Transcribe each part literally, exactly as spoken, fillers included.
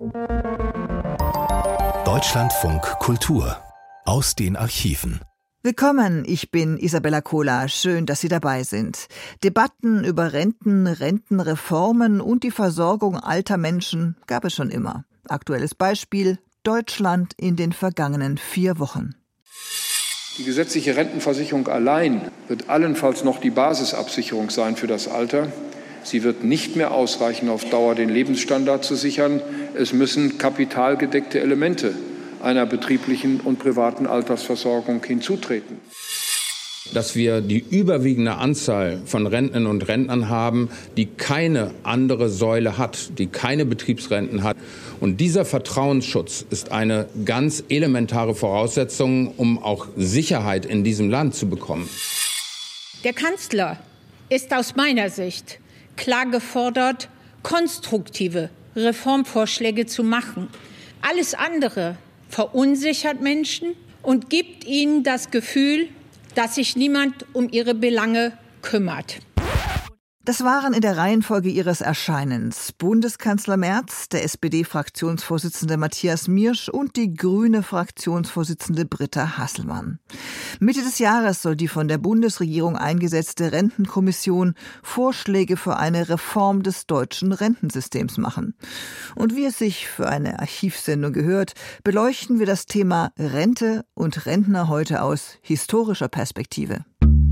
Deutschlandfunk Kultur aus den Archiven. Willkommen, ich bin Isabella Kohler. Schön, dass Sie dabei sind. Debatten über Renten, Rentenreformen und die Versorgung alter Menschen gab es schon immer. Aktuelles Beispiel: Deutschland in den vergangenen vier Wochen. Die gesetzliche Rentenversicherung allein wird allenfalls noch die Basisabsicherung sein für das Alter. Sie wird nicht mehr ausreichen, auf Dauer den Lebensstandard zu sichern. Es müssen kapitalgedeckte Elemente einer betrieblichen und privaten Altersversorgung hinzutreten. Dass wir die überwiegende Anzahl von Rentnerinnen und Rentnern haben, die keine andere Säule hat, die keine Betriebsrenten hat. Und dieser Vertrauensschutz ist eine ganz elementare Voraussetzung, um auch Sicherheit in diesem Land zu bekommen. Der Kanzler ist aus meiner Sicht klar gefordert, konstruktive Reformvorschläge zu machen. Alles andere verunsichert Menschen und gibt ihnen das Gefühl, dass sich niemand um ihre Belange kümmert. Das waren in der Reihenfolge ihres Erscheinens Bundeskanzler Merz, der S P D-Fraktionsvorsitzende Matthias Miersch und die grüne Fraktionsvorsitzende Britta Hasselmann. Mitte des Jahres soll die von der Bundesregierung eingesetzte Rentenkommission Vorschläge für eine Reform des deutschen Rentensystems machen. Und wie es sich für eine Archivsendung gehört, beleuchten wir das Thema Rente und Rentner heute aus historischer Perspektive.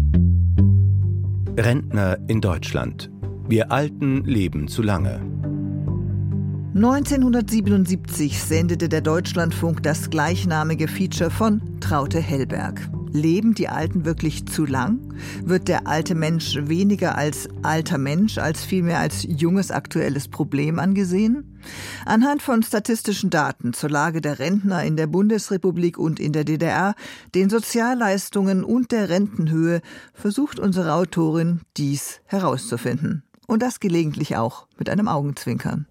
Rentner in Deutschland. Wir Alten leben zu lange. neunzehnhundertsiebenundsiebzig sendete der Deutschlandfunk das gleichnamige Feature von Traute Hellberg. Leben die Alten wirklich zu lang? Wird der alte Mensch weniger als alter Mensch, als vielmehr als junges aktuelles Problem angesehen? Anhand von statistischen Daten zur Lage der Rentner in der Bundesrepublik und in der D D R, den Sozialleistungen und der Rentenhöhe versucht unsere Autorin, dies herauszufinden. Und das gelegentlich auch mit einem Augenzwinkern.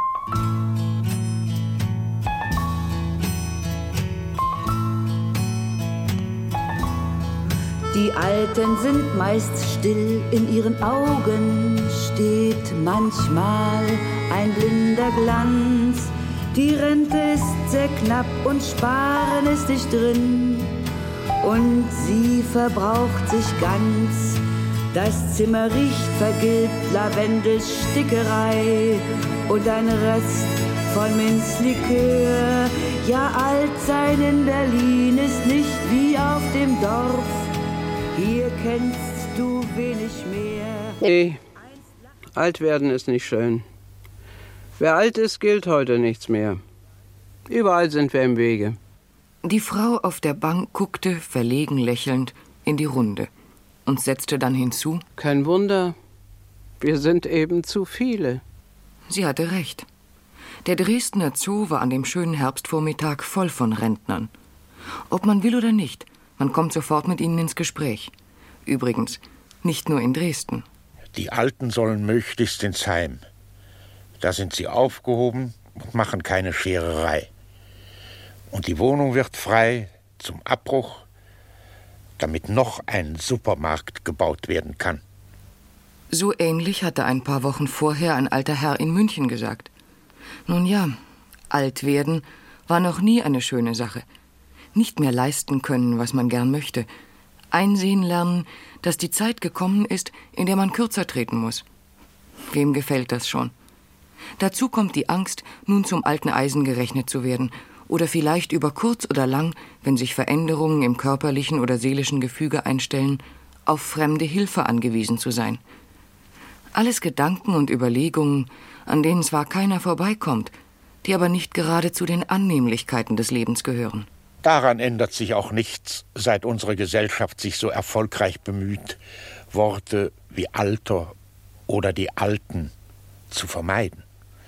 Die Alten sind meist still, in ihren Augen steht manchmal ein blinder Glanz. Die Rente ist sehr knapp und Sparen ist nicht drin und sie verbraucht sich ganz. Das Zimmer riecht vergilbt, Lavendelstickerei und ein Rest von Minzlikör. Ja, alt sein in Berlin ist nicht wie auf dem Dorf. Hier kennst du wenig mehr. Nee, alt werden ist nicht schön. Wer alt ist, gilt heute nichts mehr. Überall sind wir im Wege. Die Frau auf der Bank guckte, verlegen lächelnd, in die Runde und setzte dann hinzu: Kein Wunder, wir sind eben zu viele. Sie hatte recht. Der Dresdner Zoo war an dem schönen Herbstvormittag voll von Rentnern. Ob man will oder nicht, man kommt sofort mit ihnen ins Gespräch. Übrigens, nicht nur in Dresden. Die Alten sollen möglichst ins Heim. Da sind sie aufgehoben und machen keine Schererei. Und die Wohnung wird frei zum Abbruch, damit noch ein Supermarkt gebaut werden kann. So ähnlich hatte ein paar Wochen vorher ein alter Herr in München gesagt. Nun ja, alt werden war noch nie eine schöne Sache. Nicht mehr leisten können, was man gern möchte. Einsehen lernen, dass die Zeit gekommen ist, in der man kürzer treten muss. Wem gefällt das schon? Dazu kommt die Angst, nun zum alten Eisen gerechnet zu werden oder vielleicht über kurz oder lang, wenn sich Veränderungen im körperlichen oder seelischen Gefüge einstellen, auf fremde Hilfe angewiesen zu sein. Alles Gedanken und Überlegungen, an denen zwar keiner vorbeikommt, die aber nicht gerade zu den Annehmlichkeiten des Lebens gehören. Daran ändert sich auch nichts, seit unsere Gesellschaft sich so erfolgreich bemüht, Worte wie Alter oder die Alten zu vermeiden.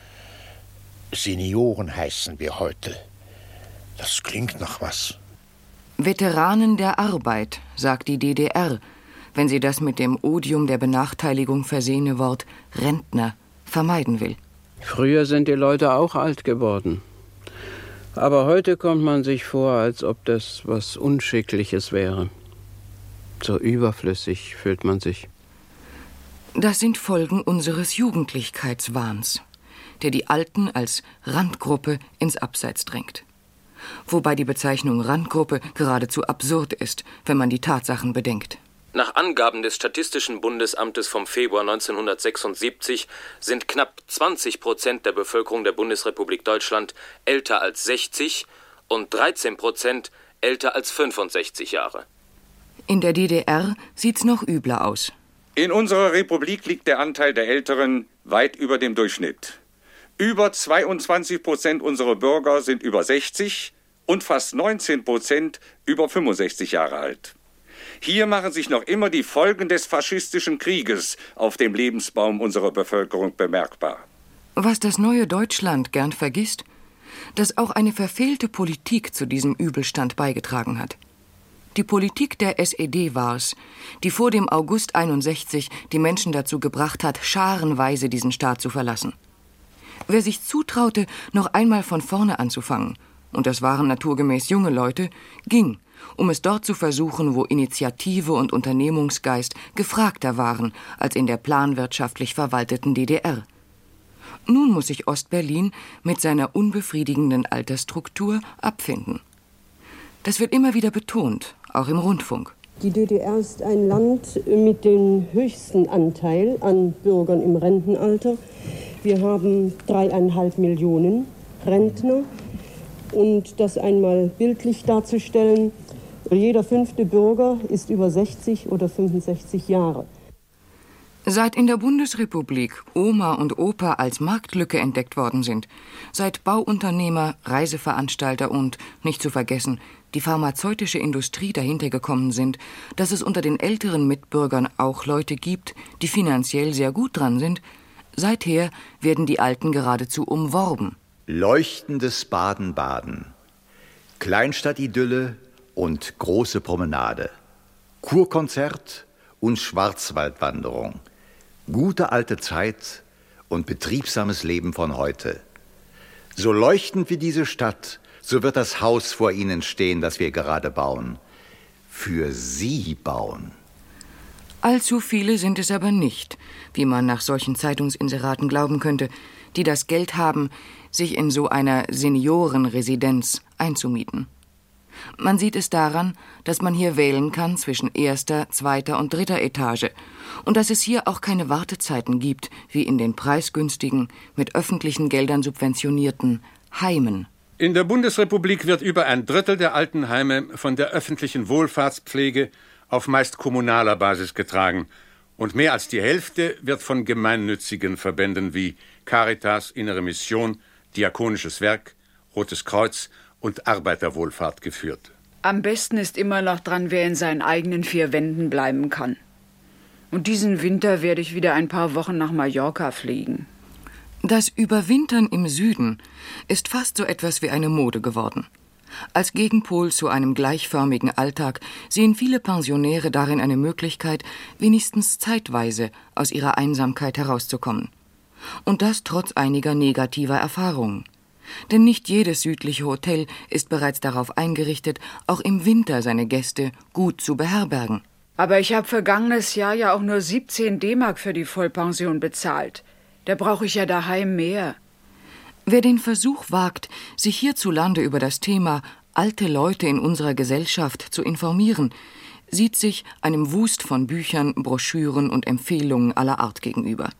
Senioren heißen wir heute. Das klingt nach was. Veteranen der Arbeit, sagt die D D R, wenn sie das mit dem Odium der Benachteiligung versehene Wort Rentner vermeiden will. Früher sind die Leute auch alt geworden. Aber heute kommt man sich vor, als ob das was Unschickliches wäre. So überflüssig fühlt man sich. Das sind Folgen unseres Jugendlichkeitswahns. der die Alten als Randgruppe ins Abseits drängt. Wobei die Bezeichnung Randgruppe geradezu absurd ist, wenn man die Tatsachen bedenkt. Nach Angaben des Statistischen Bundesamtes vom Februar neunzehnhundertsechsundsiebzig sind knapp zwanzig Prozent der Bevölkerung der Bundesrepublik Deutschland älter als sechzig und dreizehn Prozent älter als fünfundsechzig Jahre. In der D D R sieht's noch übler aus. In unserer Republik liegt der Anteil der Älteren weit über dem Durchschnitt. Über zweiundzwanzig Prozent unserer Bürger sind über sechzig und fast neunzehn Prozent über fünfundsechzig Jahre alt. Hier machen sich noch immer die Folgen des faschistischen Krieges auf dem Lebensbaum unserer Bevölkerung bemerkbar. Was das neue Deutschland gern vergisst, dass auch eine verfehlte Politik zu diesem Übelstand beigetragen hat. Die Politik der S E D war es, die vor dem August einundsechzig die Menschen dazu gebracht hat, scharenweise diesen Staat zu verlassen. Wer sich zutraute, noch einmal von vorne anzufangen, und das waren naturgemäß junge Leute, ging, um es dort zu versuchen, wo Initiative und Unternehmungsgeist gefragter waren als in der planwirtschaftlich verwalteten D D R. Nun muss sich Ostberlin mit seiner unbefriedigenden Altersstruktur abfinden. Das wird immer wieder betont, auch im Rundfunk. Die D D R ist ein Land mit dem höchsten Anteil an Bürgern im Rentenalter. Wir haben dreieinhalb Millionen Rentner. Und das einmal bildlich darzustellen, jeder fünfte Bürger ist über sechzig oder fünfundsechzig Jahre. Seit in der Bundesrepublik Oma und Opa als Marktlücke entdeckt worden sind, seit Bauunternehmer, Reiseveranstalter und, nicht zu vergessen, die pharmazeutische Industrie dahinter gekommen sind, dass es unter den älteren Mitbürgern auch Leute gibt, die finanziell sehr gut dran sind, seither werden die Alten geradezu umworben. Leuchtendes Baden-Baden, Kleinstadtidylle und große Promenade, Kurkonzert und Schwarzwaldwanderung, gute alte Zeit und betriebsames Leben von heute. So leuchtend wie diese Stadt, so wird das Haus vor Ihnen stehen, das wir gerade bauen. Für Sie bauen. Allzu viele sind es aber nicht, wie man nach solchen Zeitungsinseraten glauben könnte, die das Geld haben, sich in so einer Seniorenresidenz einzumieten. Man sieht es daran, dass man hier wählen kann zwischen erster, zweiter und dritter Etage und dass es hier auch keine Wartezeiten gibt, wie in den preisgünstigen, mit öffentlichen Geldern subventionierten Heimen. In der Bundesrepublik wird über ein Drittel der Altenheime von der öffentlichen Wohlfahrtspflege auf meist kommunaler Basis getragen und mehr als die Hälfte wird von gemeinnützigen Verbänden wie Caritas, Innere Mission, Diakonisches Werk, Rotes Kreuz und Arbeiterwohlfahrt geführt. Am besten ist immer noch dran, wer in seinen eigenen vier Wänden bleiben kann. Und diesen Winter werde ich wieder ein paar Wochen nach Mallorca fliegen. Das Überwintern im Süden ist fast so etwas wie eine Mode geworden. Als Gegenpol zu einem gleichförmigen Alltag sehen viele Pensionäre darin eine Möglichkeit, wenigstens zeitweise aus ihrer Einsamkeit herauszukommen. Und das trotz einiger negativer Erfahrungen. Denn nicht jedes südliche Hotel ist bereits darauf eingerichtet, auch im Winter seine Gäste gut zu beherbergen. Aber ich habe vergangenes Jahr ja auch nur siebzehn D-Mark für die Vollpension bezahlt. Da brauche ich ja daheim mehr. Wer den Versuch wagt, sich hierzulande über das Thema alte Leute in unserer Gesellschaft zu informieren, sieht sich einem Wust von Büchern, Broschüren und Empfehlungen aller Art gegenüber.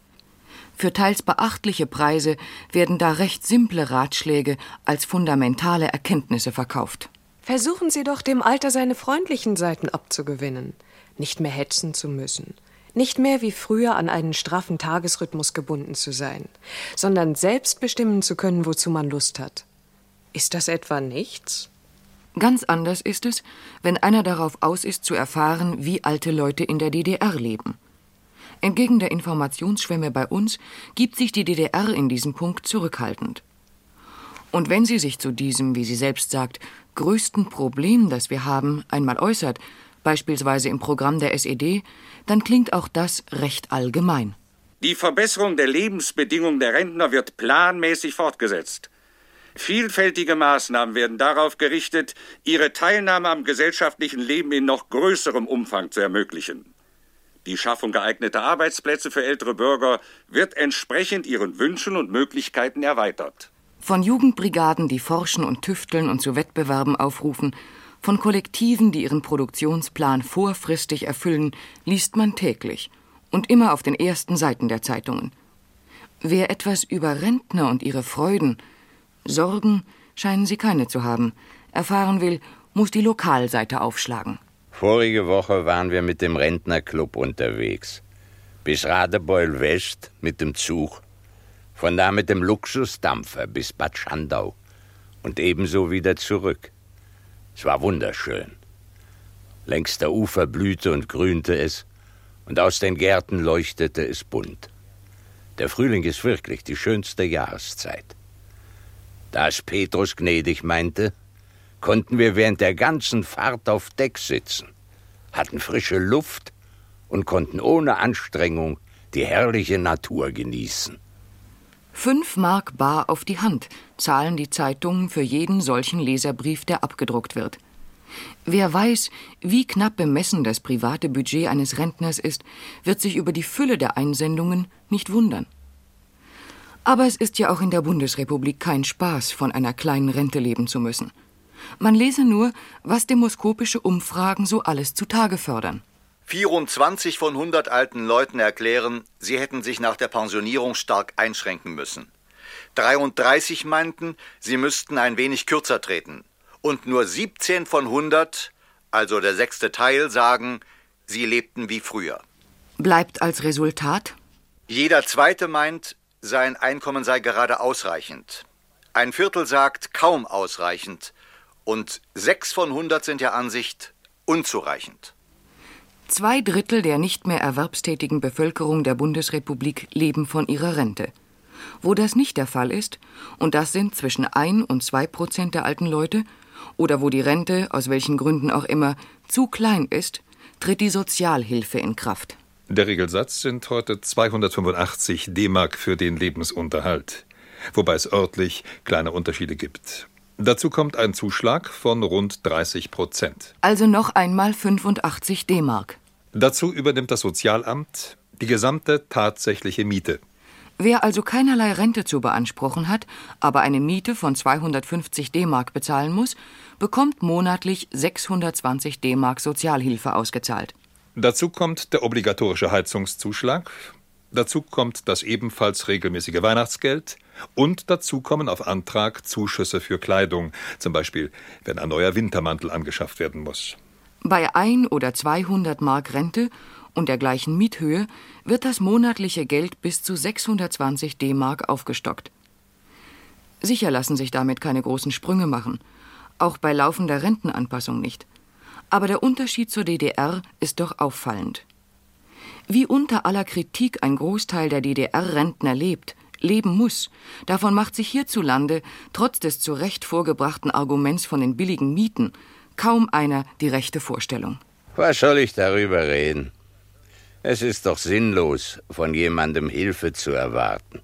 Für teils beachtliche Preise werden da recht simple Ratschläge als fundamentale Erkenntnisse verkauft. Versuchen Sie doch, dem Alter seine freundlichen Seiten abzugewinnen. Nicht mehr hetzen zu müssen. Nicht mehr wie früher an einen straffen Tagesrhythmus gebunden zu sein, sondern selbst bestimmen zu können, wozu man Lust hat. Ist das etwa nichts? Ganz anders ist es, wenn einer darauf aus ist, zu erfahren, wie alte Leute in der D D R leben. Entgegen der Informationsschwemme bei uns gibt sich die D D R in diesem Punkt zurückhaltend. Und wenn sie sich zu diesem, wie sie selbst sagt, größten Problem, das wir haben, einmal äußert, beispielsweise im Programm der S E D, dann klingt auch das recht allgemein. Die Verbesserung der Lebensbedingungen der Rentner wird planmäßig fortgesetzt. Vielfältige Maßnahmen werden darauf gerichtet, ihre Teilnahme am gesellschaftlichen Leben in noch größerem Umfang zu ermöglichen. Die Schaffung geeigneter Arbeitsplätze für ältere Bürger wird entsprechend ihren Wünschen und Möglichkeiten erweitert. Von Jugendbrigaden, die forschen und tüfteln und zu Wettbewerben aufrufen, von Kollektiven, die ihren Produktionsplan vorfristig erfüllen, liest man täglich und immer auf den ersten Seiten der Zeitungen. Wer etwas über Rentner und ihre Freuden, Sorgen scheinen sie keine zu haben, erfahren will, muss die Lokalseite aufschlagen. Vorige Woche waren wir mit dem Rentnerclub unterwegs. Bis Radebeul West mit dem Zug. Von da mit dem Luxusdampfer bis Bad Schandau. Und ebenso wieder zurück. Es war wunderschön. Längs der Ufer blühte und grünte es. Und aus den Gärten leuchtete es bunt. Der Frühling ist wirklich die schönste Jahreszeit. Da es Petrus gnädig meinte, konnten wir während der ganzen Fahrt auf Deck sitzen, hatten frische Luft und konnten ohne Anstrengung die herrliche Natur genießen. Fünf Mark bar auf die Hand zahlen die Zeitungen für jeden solchen Leserbrief, der abgedruckt wird. Wer weiß, wie knapp bemessen das private Budget eines Rentners ist, wird sich über die Fülle der Einsendungen nicht wundern. Aber es ist ja auch in der Bundesrepublik kein Spaß, von einer kleinen Rente leben zu müssen. Man lese nur, was demoskopische Umfragen so alles zutage fördern. vierundzwanzig von hundert alten Leuten erklären, sie hätten sich nach der Pensionierung stark einschränken müssen. dreiunddreißig meinten, sie müssten ein wenig kürzer treten. Und nur siebzehn von hundert, also der sechste Teil, sagen, sie lebten wie früher. Bleibt als Resultat? Jeder Zweite meint, sein Einkommen sei gerade ausreichend. Ein Viertel sagt, kaum ausreichend. Und sechs von hundert sind der Ansicht, unzureichend. Zwei Drittel der nicht mehr erwerbstätigen Bevölkerung der Bundesrepublik leben von ihrer Rente. Wo das nicht der Fall ist, und das sind zwischen ein und zwei Prozent der alten Leute, oder wo die Rente, aus welchen Gründen auch immer, zu klein ist, tritt die Sozialhilfe in Kraft. Der Regelsatz sind heute zweihundertfünfundachtzig D-Mark für den Lebensunterhalt, wobei es örtlich kleine Unterschiede gibt. Dazu kommt ein Zuschlag von rund dreißig Prozent. Also noch einmal fünfundachtzig D-Mark. Dazu übernimmt das Sozialamt die gesamte tatsächliche Miete. Wer also keinerlei Rente zu beanspruchen hat, aber eine Miete von zweihundertfünfzig D-Mark bezahlen muss, bekommt monatlich sechshundertzwanzig D-Mark Sozialhilfe ausgezahlt. Dazu kommt der obligatorische Heizungszuschlag, dazu kommt das ebenfalls regelmäßige Weihnachtsgeld und dazu kommen auf Antrag Zuschüsse für Kleidung, zum Beispiel wenn ein neuer Wintermantel angeschafft werden muss. Bei ein oder zweihundert Mark Rente und der gleichen Miethöhe wird das monatliche Geld bis zu sechshundertzwanzig D-Mark aufgestockt. Sicher lassen sich damit keine großen Sprünge machen, auch bei laufender Rentenanpassung nicht. Aber der Unterschied zur D D R ist doch auffallend. Wie unter aller Kritik ein Großteil der D D R-Rentner lebt, leben muss, davon macht sich hierzulande, trotz des zu Recht vorgebrachten Arguments von den billigen Mieten, kaum einer die rechte Vorstellung. Was soll ich darüber reden? Es ist doch sinnlos, von jemandem Hilfe zu erwarten.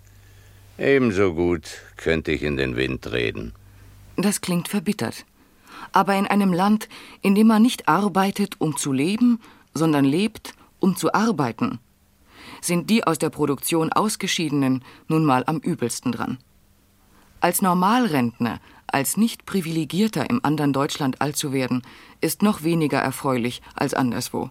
Ebenso gut könnte ich in den Wind reden. Das klingt verbittert. Aber in einem Land, in dem man nicht arbeitet, um zu leben, sondern lebt, um zu arbeiten, sind die aus der Produktion Ausgeschiedenen nun mal am übelsten dran. Als Normalrentner, als Nicht-Privilegierter im anderen Deutschland alt zu werden, ist noch weniger erfreulich als anderswo.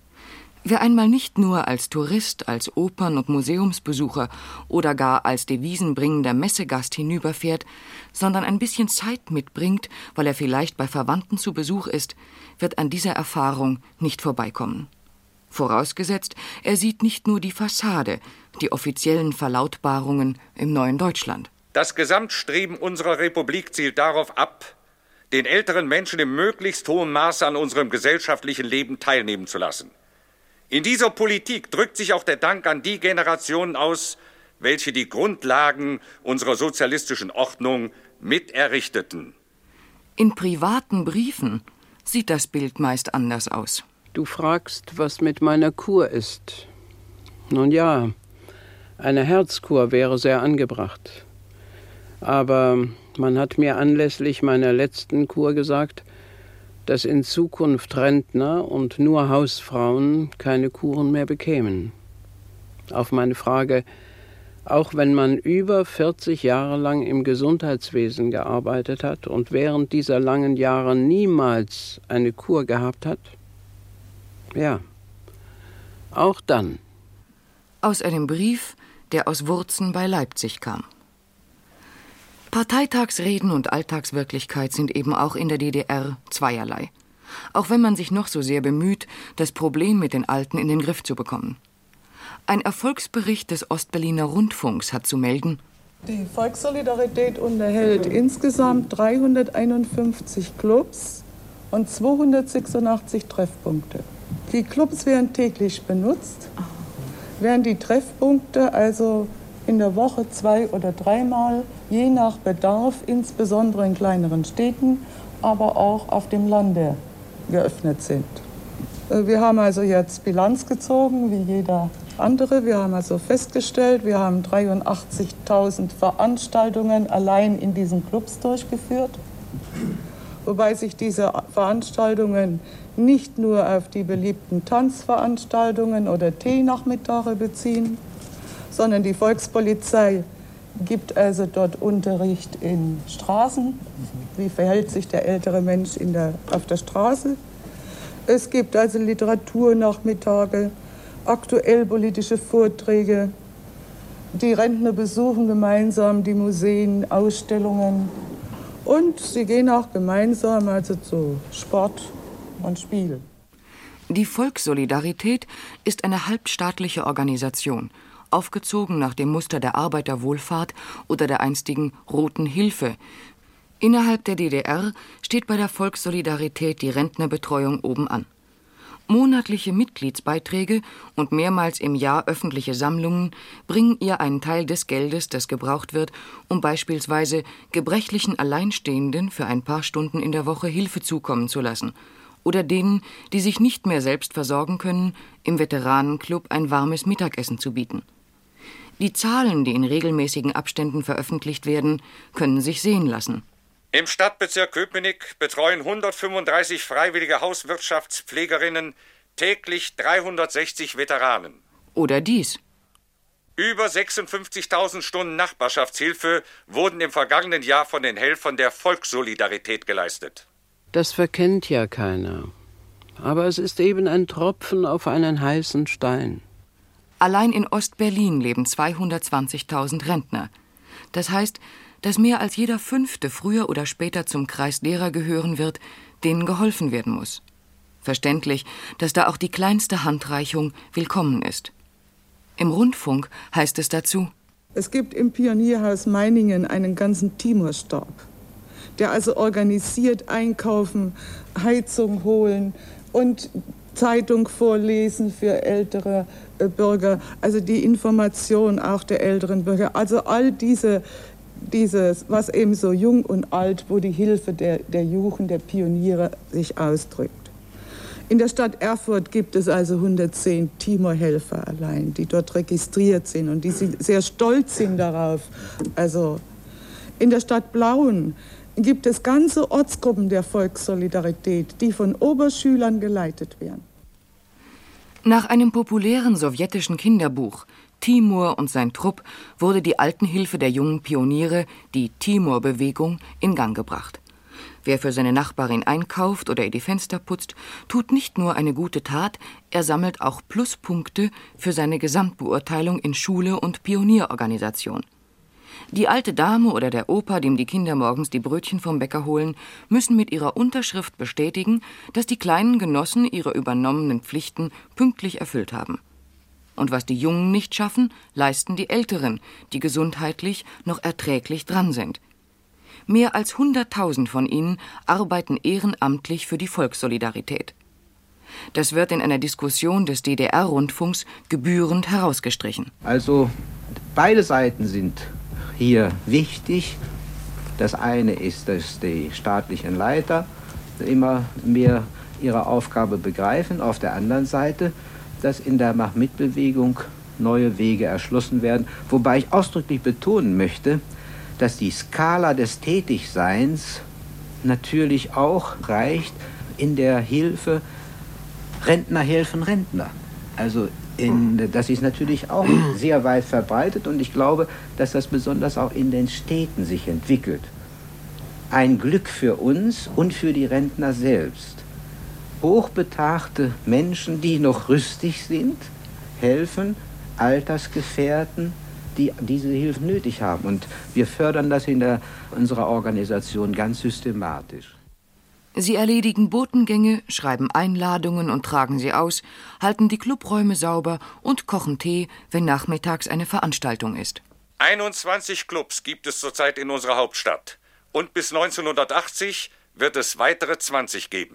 Wer einmal nicht nur als Tourist, als Opern- und Museumsbesucher oder gar als devisenbringender Messegast hinüberfährt, sondern ein bisschen Zeit mitbringt, weil er vielleicht bei Verwandten zu Besuch ist, wird an dieser Erfahrung nicht vorbeikommen. Vorausgesetzt, er sieht nicht nur die Fassade, die offiziellen Verlautbarungen im neuen Deutschland. Das Gesamtstreben unserer Republik zielt darauf ab, den älteren Menschen im möglichst hohen Maße an unserem gesellschaftlichen Leben teilnehmen zu lassen. In dieser Politik drückt sich auch der Dank an die Generationen aus, welche die Grundlagen unserer sozialistischen Ordnung mit errichteten. In privaten Briefen sieht das Bild meist anders aus. Du fragst, was mit meiner Kur ist. Nun ja, eine Herzkur wäre sehr angebracht. Aber man hat mir anlässlich meiner letzten Kur gesagt, dass in Zukunft Rentner und nur Hausfrauen keine Kuren mehr bekämen. Auf meine Frage, auch wenn man über vierzig Jahre lang im Gesundheitswesen gearbeitet hat und während dieser langen Jahre niemals eine Kur gehabt hat? Ja, auch dann. Aus einem Brief, der aus Wurzen bei Leipzig kam. Parteitagsreden und Alltagswirklichkeit sind eben auch in der D D R zweierlei. Auch wenn man sich noch so sehr bemüht, das Problem mit den Alten in den Griff zu bekommen. Ein Erfolgsbericht des Ostberliner Rundfunks hat zu melden: Die Volkssolidarität unterhält insgesamt dreihunderteinundfünfzig Clubs und zweihundertsechsundachtzig Treffpunkte. Die Clubs werden täglich benutzt, während die Treffpunkte also in der Woche zwei- oder dreimal, je nach Bedarf, insbesondere in kleineren Städten, aber auch auf dem Lande geöffnet sind. Wir haben also jetzt Bilanz gezogen, wie jeder andere. Wir haben also festgestellt, wir haben dreiundachtzigtausend Veranstaltungen allein in diesen Clubs durchgeführt, wobei sich diese Veranstaltungen nicht nur auf die beliebten Tanzveranstaltungen oder Teenachmittage beziehen, sondern die Volkspolizei gibt also dort Unterricht in Straßen. Wie verhält sich der ältere Mensch in der, auf der Straße? Es gibt also Literaturnachmittage, aktuell politische Vorträge. Die Rentner besuchen gemeinsam die Museen, Ausstellungen und sie gehen auch gemeinsam also zu Sport und Spiel. Die Volkssolidarität ist eine halbstaatliche Organisation, aufgezogen nach dem Muster der Arbeiterwohlfahrt oder der einstigen Roten Hilfe. Innerhalb der D D R steht bei der Volkssolidarität die Rentnerbetreuung oben an. Monatliche Mitgliedsbeiträge und mehrmals im Jahr öffentliche Sammlungen bringen ihr einen Teil des Geldes, das gebraucht wird, um beispielsweise gebrechlichen Alleinstehenden für ein paar Stunden in der Woche Hilfe zukommen zu lassen oder denen, die sich nicht mehr selbst versorgen können, im Veteranenclub ein warmes Mittagessen zu bieten. Die Zahlen, die in regelmäßigen Abständen veröffentlicht werden, können sich sehen lassen. Im Stadtbezirk Köpenick betreuen hundertfünfunddreißig freiwillige Hauswirtschaftspflegerinnen täglich dreihundertsechzig Veteranen. Oder dies. Über sechsundfünfzigtausend Stunden Nachbarschaftshilfe wurden im vergangenen Jahr von den Helfern der Volkssolidarität geleistet. Das verkennt ja keiner. Aber es ist eben ein Tropfen auf einen heißen Stein. Allein in Ostberlin leben zweihundertzwanzigtausend Rentner. Das heißt, dass mehr als jeder Fünfte früher oder später zum Kreis derer gehören wird, denen geholfen werden muss. Verständlich, dass da auch die kleinste Handreichung willkommen ist. Im Rundfunk heißt es dazu: Es gibt im Pionierhaus Meiningen einen ganzen Timorstab, der also organisiert einkaufen, Heizung holen und Zeitung vorlesen für ältere äh, Bürger, also die Information auch der älteren Bürger, also all diese Dieses, was eben so jung und alt, wo die Hilfe der, der Jugend, der Pioniere sich ausdrückt. In der Stadt Erfurt gibt es also hundertzehn Timor-Helfer allein, die dort registriert sind und die sehr stolz sind darauf. Also in der Stadt Blauen gibt es ganze Ortsgruppen der Volkssolidarität, die von Oberschülern geleitet werden. Nach einem populären sowjetischen Kinderbuch Timur und sein Trupp wurde die Altenhilfe der jungen Pioniere, die Timur-Bewegung, in Gang gebracht. Wer für seine Nachbarin einkauft oder ihr die Fenster putzt, tut nicht nur eine gute Tat, er sammelt auch Pluspunkte für seine Gesamtbeurteilung in Schule und Pionierorganisation. Die alte Dame oder der Opa, dem die Kinder morgens die Brötchen vom Bäcker holen, müssen mit ihrer Unterschrift bestätigen, dass die kleinen Genossen ihre übernommenen Pflichten pünktlich erfüllt haben. Und was die Jungen nicht schaffen, leisten die Älteren, die gesundheitlich noch erträglich dran sind. Mehr als hunderttausend von ihnen arbeiten ehrenamtlich für die Volkssolidarität. Das wird in einer Diskussion des D D R-Rundfunks gebührend herausgestrichen. Also beide Seiten sind hier wichtig. Das eine ist, dass die staatlichen Leiter immer mehr ihre Aufgabe begreifen. Auf der anderen Seite, dass in der Mach-mit-Bewegung neue Wege erschlossen werden. Wobei ich ausdrücklich betonen möchte, dass die Skala des Tätigseins natürlich auch reicht in der Hilfe Rentner helfen Rentner. Also in, das ist natürlich auch sehr weit verbreitet und ich glaube, dass das besonders auch in den Städten sich entwickelt. Ein Glück für uns und für die Rentner selbst. Hochbetagte Menschen, die noch rüstig sind, helfen Altersgefährten, die diese Hilfe nötig haben. Und wir fördern das in der, unserer Organisation ganz systematisch. Sie erledigen Botengänge, schreiben Einladungen und tragen sie aus, halten die Clubräume sauber und kochen Tee, wenn nachmittags eine Veranstaltung ist. einundzwanzig Clubs gibt es zurzeit in unserer Hauptstadt. Und bis neunzehnhundertachtzig wird es weitere zwanzig geben.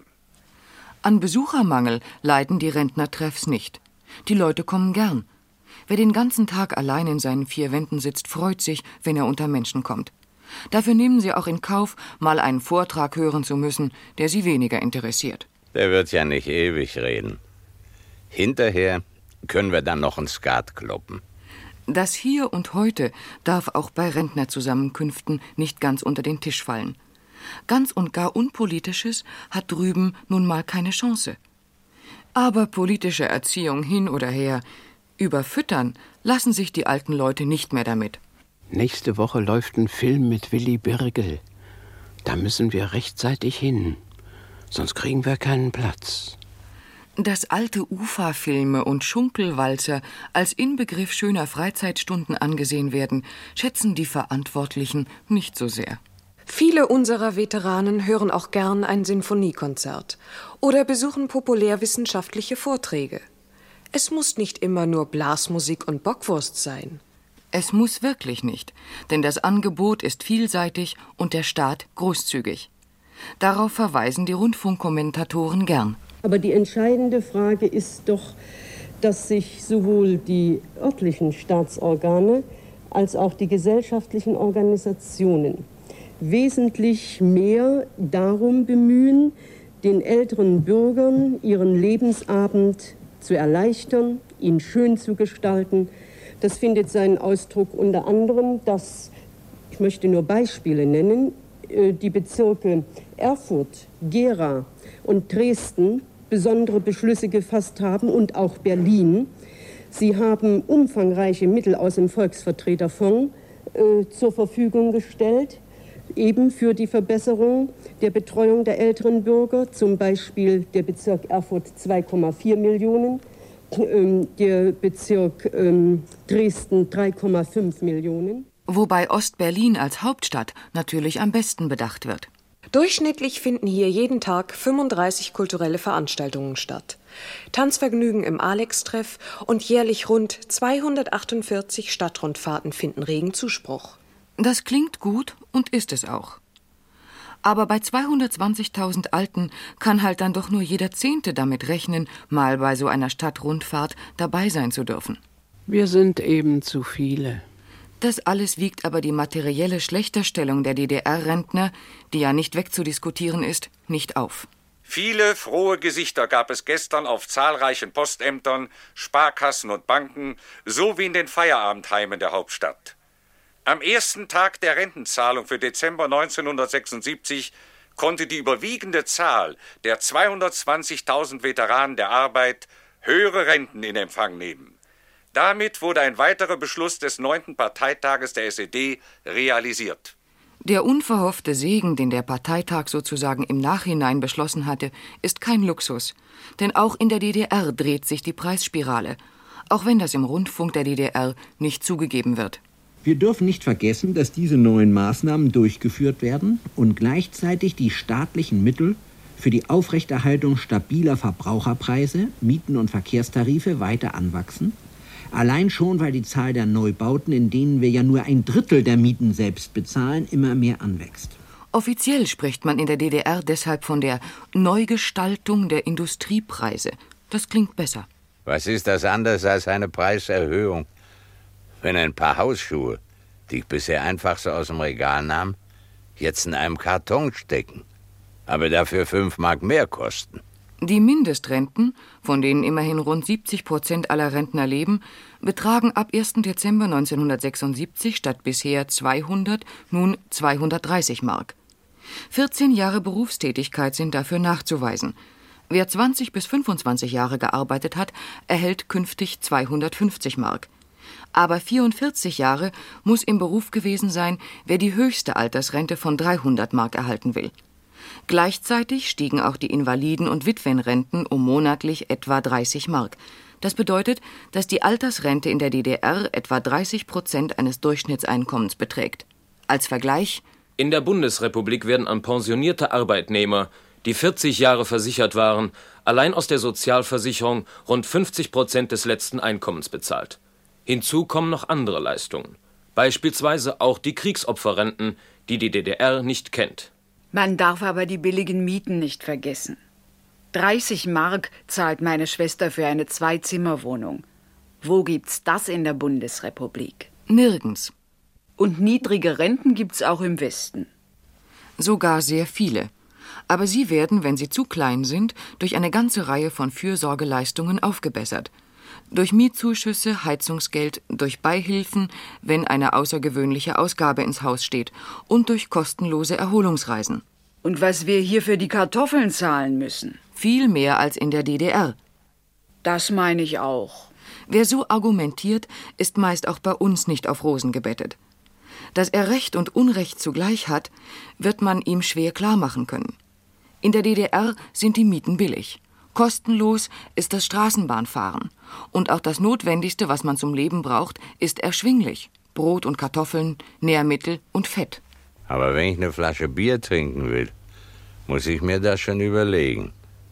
An Besuchermangel leiden die Rentnertreffs nicht. Die Leute kommen gern. Wer den ganzen Tag allein in seinen vier Wänden sitzt, freut sich, wenn er unter Menschen kommt. Dafür nehmen sie auch in Kauf, mal einen Vortrag hören zu müssen, der sie weniger interessiert. Der wird ja nicht ewig reden. Hinterher können wir dann noch einen Skat kloppen. Das Hier und Heute darf auch bei Rentnerzusammenkünften nicht ganz unter den Tisch fallen. Ganz und gar Unpolitisches hat drüben nun mal keine Chance. Aber politische Erziehung hin oder her, überfüttern lassen sich die alten Leute nicht mehr damit. Nächste Woche läuft ein Film mit Willy Birgel. Da müssen wir rechtzeitig hin, sonst kriegen wir keinen Platz. Dass alte Ufa-Filme und Schunkelwalzer als Inbegriff schöner Freizeitstunden angesehen werden, schätzen die Verantwortlichen nicht so sehr. Viele unserer Veteranen hören auch gern ein Sinfoniekonzert oder besuchen populärwissenschaftliche Vorträge. Es muss nicht immer nur Blasmusik und Bockwurst sein. Es muss wirklich nicht, denn das Angebot ist vielseitig und der Staat großzügig. Darauf verweisen die Rundfunkkommentatoren gern. Aber die entscheidende Frage ist doch, dass sich sowohl die örtlichen Staatsorgane als auch die gesellschaftlichen Organisationen wesentlich mehr darum bemühen, den älteren Bürgern ihren Lebensabend zu erleichtern, ihn schön zu gestalten. Das findet seinen Ausdruck unter anderem, dass, ich möchte nur Beispiele nennen, die Bezirke Erfurt, Gera und Dresden besondere Beschlüsse gefasst haben und auch Berlin. Sie haben umfangreiche Mittel aus dem Volksvertreterfonds äh, zur Verfügung gestellt, eben für die Verbesserung der Betreuung der älteren Bürger, zum Beispiel der Bezirk Erfurt zwei Komma vier Millionen, ähm, der Bezirk ähm, Dresden drei Komma fünf Millionen. Wobei Ostberlin als Hauptstadt natürlich am besten bedacht wird. Durchschnittlich finden hier jeden Tag fünfunddreißig kulturelle Veranstaltungen statt. Tanzvergnügen im Alex-Treff und jährlich rund zweihundertachtundvierzig Stadtrundfahrten finden regen Zuspruch. Das klingt gut und ist es auch. Aber bei zweihundertzwanzigtausend Alten kann halt dann doch nur jeder Zehnte damit rechnen, mal bei so einer Stadtrundfahrt dabei sein zu dürfen. Wir sind eben zu viele. Das alles wiegt aber die materielle Schlechterstellung der D D R-Rentner, die ja nicht wegzudiskutieren ist, nicht auf. Viele frohe Gesichter gab es gestern auf zahlreichen Postämtern, Sparkassen und Banken sowie in den Feierabendheimen der Hauptstadt. Am ersten Tag der Rentenzahlung für Dezember neunzehnhundertsechsundsiebzig konnte die überwiegende Zahl der zweihundertzwanzigtausend Veteranen der Arbeit höhere Renten in Empfang nehmen. Damit wurde ein weiterer Beschluss des neunten Parteitages der S E D realisiert. Der unverhoffte Segen, den der Parteitag sozusagen im Nachhinein beschlossen hatte, ist kein Luxus. Denn auch in der D D R dreht sich die Preisspirale, auch wenn das im Rundfunk der D D R nicht zugegeben wird. Wir dürfen nicht vergessen, dass diese neuen Maßnahmen durchgeführt werden und gleichzeitig die staatlichen Mittel für die Aufrechterhaltung stabiler Verbraucherpreise, Mieten und Verkehrstarife weiter anwachsen. Allein schon, weil die Zahl der Neubauten, in denen wir ja nur ein Drittel der Mieten selbst bezahlen, immer mehr anwächst. Offiziell spricht man in der D D R deshalb von der Neugestaltung der Industriepreise. Das klingt besser. Was ist das anders als eine Preiserhöhung? Wenn ein paar Hausschuhe, die ich bisher einfach so aus dem Regal nahm, jetzt in einem Karton stecken, aber dafür fünf Mark mehr kosten. Die Mindestrenten, von denen immerhin rund siebzig Prozent aller Rentner leben, betragen ab ersten Dezember neunzehnhundertsechsundsiebzig statt bisher zweihundert nun zweihundertdreißig Mark. vierzehn Jahre Berufstätigkeit sind dafür nachzuweisen. Wer zwanzig bis fünfundzwanzig Jahre gearbeitet hat, erhält künftig zweihundertfünfzig Mark. Aber vierundvierzig Jahre muss im Beruf gewesen sein, wer die höchste Altersrente von dreihundert Mark erhalten will. Gleichzeitig stiegen auch die Invaliden- und Witwenrenten um monatlich etwa dreißig Mark. Das bedeutet, dass die Altersrente in der D D R etwa dreißig Prozent eines Durchschnittseinkommens beträgt. Als Vergleich: In der Bundesrepublik werden an pensionierte Arbeitnehmer, die vierzig Jahre versichert waren, allein aus der Sozialversicherung rund fünfzig Prozent des letzten Einkommens bezahlt. Hinzu kommen noch andere Leistungen, beispielsweise auch die Kriegsopferrenten, die die D D R nicht kennt. Man darf aber die billigen Mieten nicht vergessen. dreißig Mark zahlt meine Schwester für eine Zwei-Zimmer-Wohnung. Wo gibt's das in der Bundesrepublik? Nirgends. Und niedrige Renten gibt's auch im Westen. Sogar sehr viele. Aber sie werden, wenn sie zu klein sind, durch eine ganze Reihe von Fürsorgeleistungen aufgebessert. Durch Mietzuschüsse, Heizungsgeld, durch Beihilfen, wenn eine außergewöhnliche Ausgabe ins Haus steht, und durch kostenlose Erholungsreisen. Und was wir hier für die Kartoffeln zahlen müssen? Viel mehr als in der D D R. Das meine ich auch. Wer so argumentiert, ist meist auch bei uns nicht auf Rosen gebettet. Dass er Recht und Unrecht zugleich hat, wird man ihm schwer klarmachen können. In der D D R sind die Mieten billig. Kostenlos ist das Straßenbahnfahren. Und auch das Notwendigste, was man zum Leben braucht, ist erschwinglich. Brot und Kartoffeln, Nährmittel und Fett. Aber wenn ich eine Flasche Bier trinken will, muss ich mir das schon überlegen.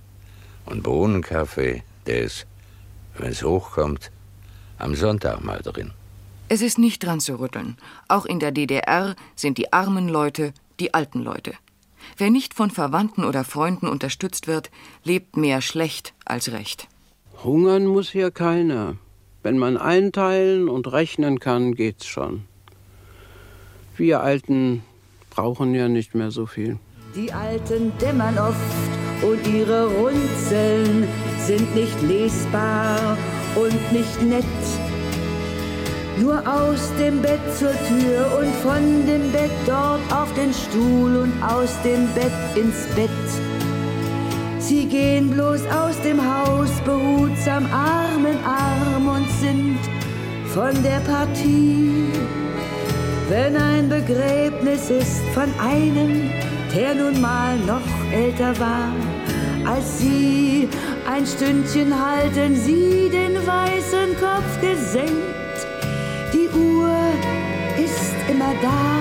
Und Bohnenkaffee, der ist, wenn es hochkommt, am Sonntag mal drin. Es ist nicht dran zu rütteln. Auch in der D D R sind die armen Leute die alten Leute. Wer nicht von Verwandten oder Freunden unterstützt wird, lebt mehr schlecht als recht. Hungern muss hier keiner. Wenn man einteilen und rechnen kann, geht's schon. Wir Alten brauchen ja nicht mehr so viel. Die Alten dämmern oft und ihre Runzeln sind nicht lesbar und nicht nett. Nur aus dem Bett zur Tür und von dem Bett dort auf den Stuhl und aus dem Bett ins Bett. Sie gehen bloß aus dem Haus behutsam Arm in Arm und sind von der Partie. Wenn ein Begräbnis ist von einem, der nun mal noch älter war als sie, ein Stündchen halten sie den weißen Kopf gesenkt. Die Uhr ist immer da,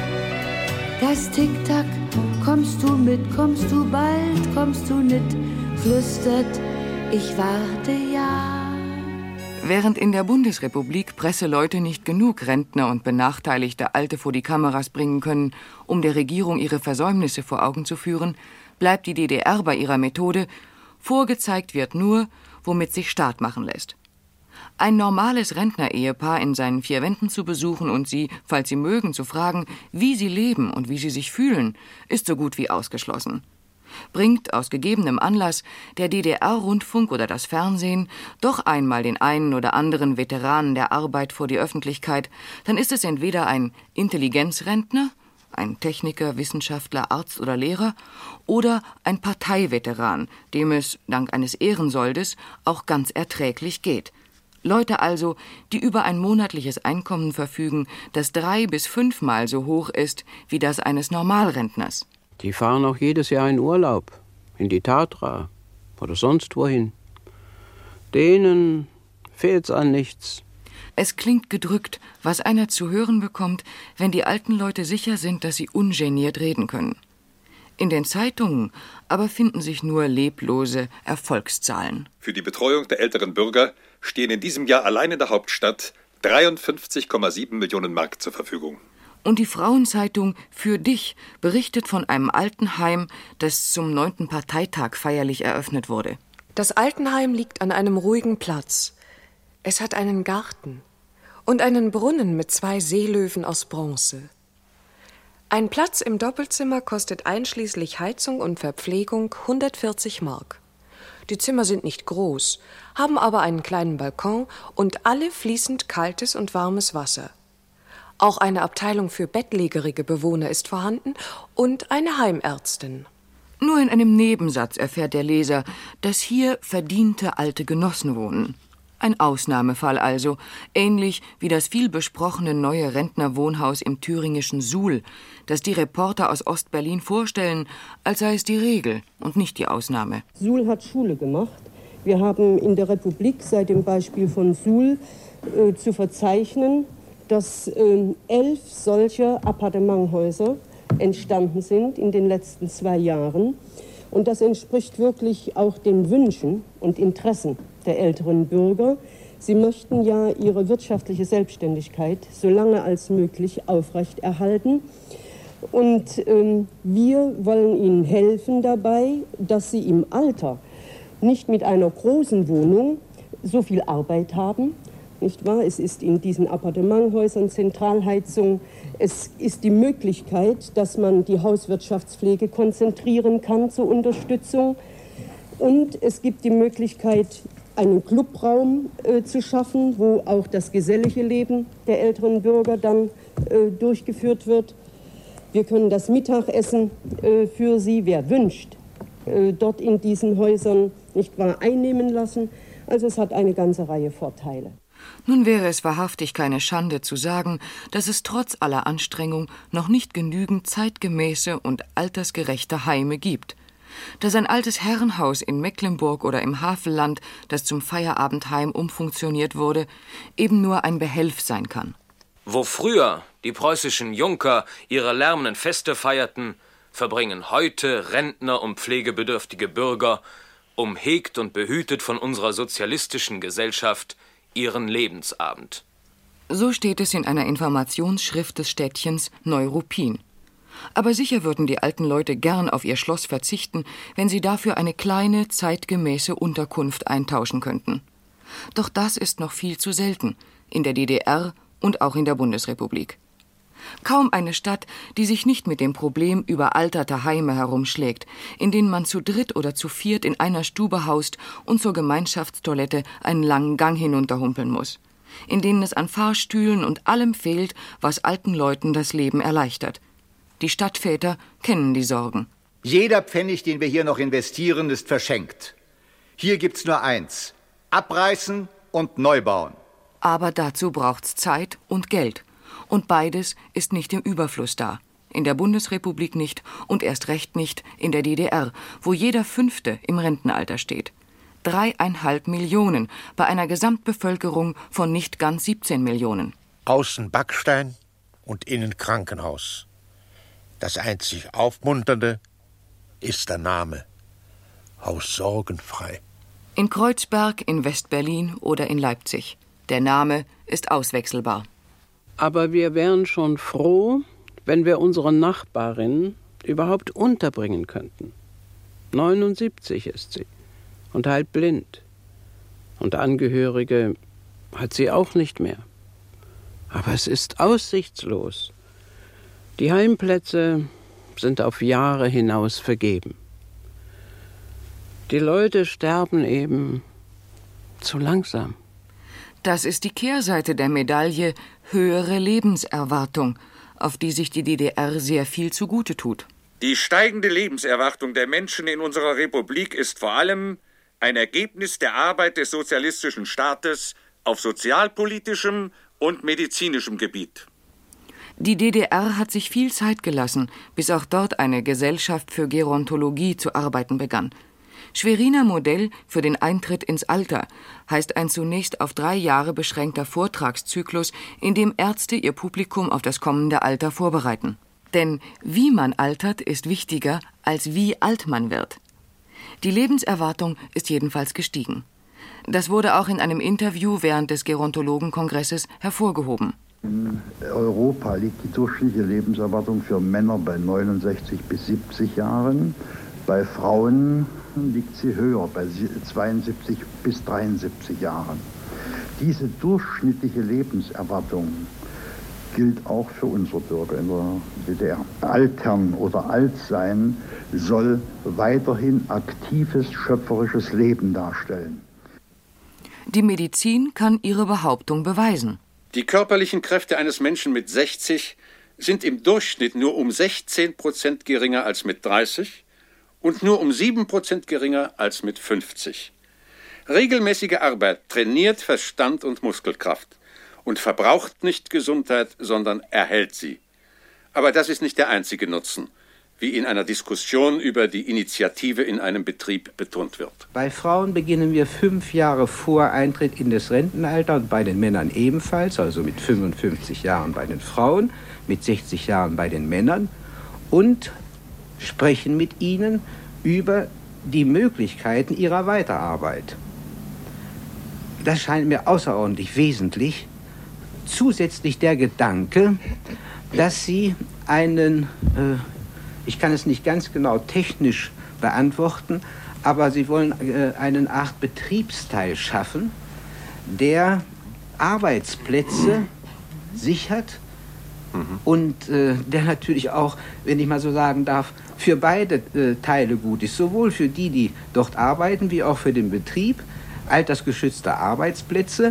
das Tick-Tack, kommst du mit, kommst du bald, kommst du mit, flüstert, ich warte ja. Während in der Bundesrepublik Presseleute nicht genug Rentner und benachteiligte Alte vor die Kameras bringen können, um der Regierung ihre Versäumnisse vor Augen zu führen, bleibt die D D R bei ihrer Methode, vorgezeigt wird nur, womit sich Staat machen lässt. Ein normales Rentner-Ehepaar in seinen vier Wänden zu besuchen und sie, falls sie mögen, zu fragen, wie sie leben und wie sie sich fühlen, ist so gut wie ausgeschlossen. Bringt aus gegebenem Anlass der D D R-Rundfunk oder das Fernsehen doch einmal den einen oder anderen Veteranen der Arbeit vor die Öffentlichkeit, dann ist es entweder ein Intelligenzrentner, ein Techniker, Wissenschaftler, Arzt oder Lehrer, oder ein Parteiveteran, dem es, dank eines Ehrensoldes, auch ganz erträglich geht. Leute also, die über ein monatliches Einkommen verfügen, das drei- bis fünfmal so hoch ist wie das eines Normalrentners. Die fahren auch jedes Jahr in Urlaub, in die Tatra oder sonst wohin. Denen fehlt's an nichts. Es klingt gedrückt, was einer zu hören bekommt, wenn die alten Leute sicher sind, dass sie ungeniert reden können. In den Zeitungen aber finden sich nur leblose Erfolgszahlen. Für die Betreuung der älteren Bürger stehen in diesem Jahr allein in der Hauptstadt dreiundfünfzig Komma sieben Millionen Mark zur Verfügung. Und die Frauenzeitung Für dich berichtet von einem Altenheim, das zum neunten Parteitag feierlich eröffnet wurde. Das Altenheim liegt an einem ruhigen Platz. Es hat einen Garten und einen Brunnen mit zwei Seelöwen aus Bronze. Ein Platz im Doppelzimmer kostet einschließlich Heizung und Verpflegung hundertvierzig Mark. Die Zimmer sind nicht groß, haben aber einen kleinen Balkon und alle fließend kaltes und warmes Wasser. Auch eine Abteilung für bettlägerige Bewohner ist vorhanden und eine Heimärztin. Nur in einem Nebensatz erfährt der Leser, dass hier verdiente alte Genossen wohnen. Ein Ausnahmefall also, ähnlich wie das vielbesprochene neue Rentnerwohnhaus im thüringischen Suhl, das die Reporter aus Ostberlin vorstellen, als sei es die Regel und nicht die Ausnahme. Suhl hat Schule gemacht. Wir haben in der Republik seit dem Beispiel von Suhl äh, zu verzeichnen, dass äh, elf solcher Appartementhäuser entstanden sind in den letzten zwei Jahren. Und das entspricht wirklich auch den Wünschen und Interessen der älteren Bürger. Sie möchten ja ihre wirtschaftliche Selbstständigkeit so lange als möglich aufrechterhalten. Und ähm, wir wollen ihnen helfen dabei, dass sie im Alter nicht mit einer großen Wohnung so viel Arbeit haben. Nicht wahr? Es ist in diesen Appartementhäusern Zentralheizung. Es ist die Möglichkeit, dass man die Hauswirtschaftspflege konzentrieren kann zur Unterstützung. Und es gibt die Möglichkeit, einen Clubraum äh, zu schaffen, wo auch das gesellige Leben der älteren Bürger dann äh, durchgeführt wird. Wir können das Mittagessen äh, für sie, wer wünscht, äh, dort in diesen Häusern, nicht wahr, einnehmen lassen. Also es hat eine ganze Reihe Vorteile. Nun wäre es wahrhaftig keine Schande zu sagen, dass es trotz aller Anstrengung noch nicht genügend zeitgemäße und altersgerechte Heime gibt. Dass ein altes Herrenhaus in Mecklenburg oder im Havelland, das zum Feierabendheim umfunktioniert wurde, eben nur ein Behelf sein kann. Wo früher die preußischen Junker ihre lärmenden Feste feierten, verbringen heute Rentner und pflegebedürftige Bürger, umhegt und behütet von unserer sozialistischen Gesellschaft, ihren Lebensabend. So steht es in einer Informationsschrift des Städtchens Neuruppin. Aber sicher würden die alten Leute gern auf ihr Schloss verzichten, wenn sie dafür eine kleine, zeitgemäße Unterkunft eintauschen könnten. Doch das ist noch viel zu selten, in der D D R und auch in der Bundesrepublik. Kaum eine Stadt, die sich nicht mit dem Problem überalterter Heime herumschlägt, in denen man zu dritt oder zu viert in einer Stube haust und zur Gemeinschaftstoilette einen langen Gang hinunterhumpeln muss, in denen es an Fahrstühlen und allem fehlt, was alten Leuten das Leben erleichtert. Die Stadtväter kennen die Sorgen. Jeder Pfennig, den wir hier noch investieren, ist verschenkt. Hier gibt's nur eins: abreißen und neu bauen. Aber dazu braucht's Zeit und Geld. Und beides ist nicht im Überfluss da. In der Bundesrepublik nicht und erst recht nicht in der D D R, wo jeder Fünfte im Rentenalter steht. Dreieinhalb Millionen bei einer Gesamtbevölkerung von nicht ganz siebzehn Millionen. Außen Backstein und innen Krankenhaus. Das einzig Aufmunternde ist der Name: Haus Sorgenfrei. In Kreuzberg, in West-Berlin oder in Leipzig. Der Name ist auswechselbar. Aber wir wären schon froh, wenn wir unsere Nachbarin überhaupt unterbringen könnten. neunundsiebzig ist sie und halb blind. Und Angehörige hat sie auch nicht mehr. Aber es ist aussichtslos. Die Heimplätze sind auf Jahre hinaus vergeben. Die Leute sterben eben zu langsam. Das ist die Kehrseite der Medaille höhere Lebenserwartung, auf die sich die D D R sehr viel zugute tut. Die steigende Lebenserwartung der Menschen in unserer Republik ist vor allem ein Ergebnis der Arbeit des sozialistischen Staates auf sozialpolitischem und medizinischem Gebiet. Die D D R hat sich viel Zeit gelassen, bis auch dort eine Gesellschaft für Gerontologie zu arbeiten begann. Schweriner Modell für den Eintritt ins Alter heißt ein zunächst auf drei Jahre beschränkter Vortragszyklus, in dem Ärzte ihr Publikum auf das kommende Alter vorbereiten. Denn wie man altert, ist wichtiger, als wie alt man wird. Die Lebenserwartung ist jedenfalls gestiegen. Das wurde auch in einem Interview während des Gerontologenkongresses hervorgehoben. In Europa liegt die durchschnittliche Lebenserwartung für Männer bei neunundsechzig bis siebzig Jahren. Bei Frauen liegt sie höher, bei zweiundsiebzig bis dreiundsiebzig Jahren. Diese durchschnittliche Lebenserwartung gilt auch für unsere Bürger in der D D R. Altern oder Altsein soll weiterhin aktives, schöpferisches Leben darstellen. Die Medizin kann ihre Behauptung beweisen. Die körperlichen Kräfte eines Menschen mit sechzig sind im Durchschnitt nur um sechzehn Prozent geringer als mit dreißig und nur um sieben Prozent geringer als mit fünfzig. Regelmäßige Arbeit trainiert Verstand und Muskelkraft und verbraucht nicht Gesundheit, sondern erhält sie. Aber das ist nicht der einzige Nutzen, wie in einer Diskussion über die Initiative in einem Betrieb betont wird. Bei Frauen beginnen wir fünf Jahre vor Eintritt in das Rentenalter und bei den Männern ebenfalls, also mit fünfundfünfzig Jahren bei den Frauen, mit sechzig Jahren bei den Männern und sprechen mit ihnen über die Möglichkeiten ihrer Weiterarbeit. Das scheint mir außerordentlich wesentlich. Zusätzlich der Gedanke, dass sie einen, äh, ich kann es nicht ganz genau technisch beantworten, aber sie wollen äh, eine Art Betriebsteil schaffen, der Arbeitsplätze sichert mhm. und äh, der natürlich auch, wenn ich mal so sagen darf, für beide äh, Teile gut ist, sowohl für die, die dort arbeiten, wie auch für den Betrieb, altersgeschützte Arbeitsplätze,